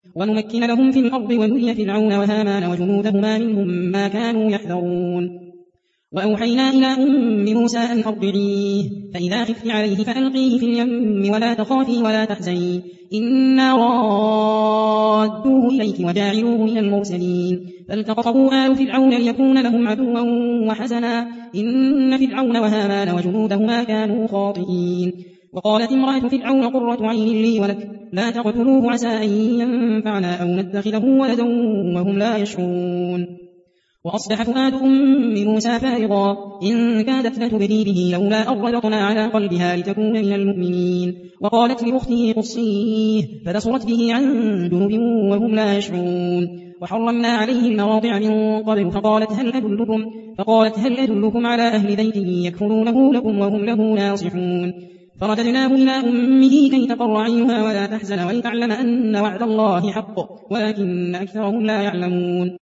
ونمكن لهم في الأرض ونري فرعون وهامان وجنودهما منهم ما كانوا يحذرون وأوحينا إلى أم موسى أن أرضعيه فإذا خفت عليه فألقيه في اليم ولا تخافي ولا تحزني إنا رادوه إليك وجاعلوه من المرسلين فالتقطه آل فرعون ليكون لهم عدوا وحزنا إن فرعون وهامان وجنودهما كانوا خاطئين وقالت امرأة فرعون قرة عين لي ولك لا تقتلوه عسى أن ينفعنا أو نتخذه ولدا وهم لا يشعرون وأصبح فؤاد أم موسى فارغا إن كادت لتبدي به لولا أن ربطنا على قلبها لتكون من المؤمنين وقالت لأخته قصيه فبصرت به عن جنب وهم لا يشعرون وحرمنا عليه المواضع من قبل فقالت هل أدلكم على أهل بيت يكفلونه لكم وهم له ناصحون فرددناه إلى أمه كي تقر عينها ولا تحزن ولتعلم أن وعد الله حق ولكن أكثرهم لا يعلمون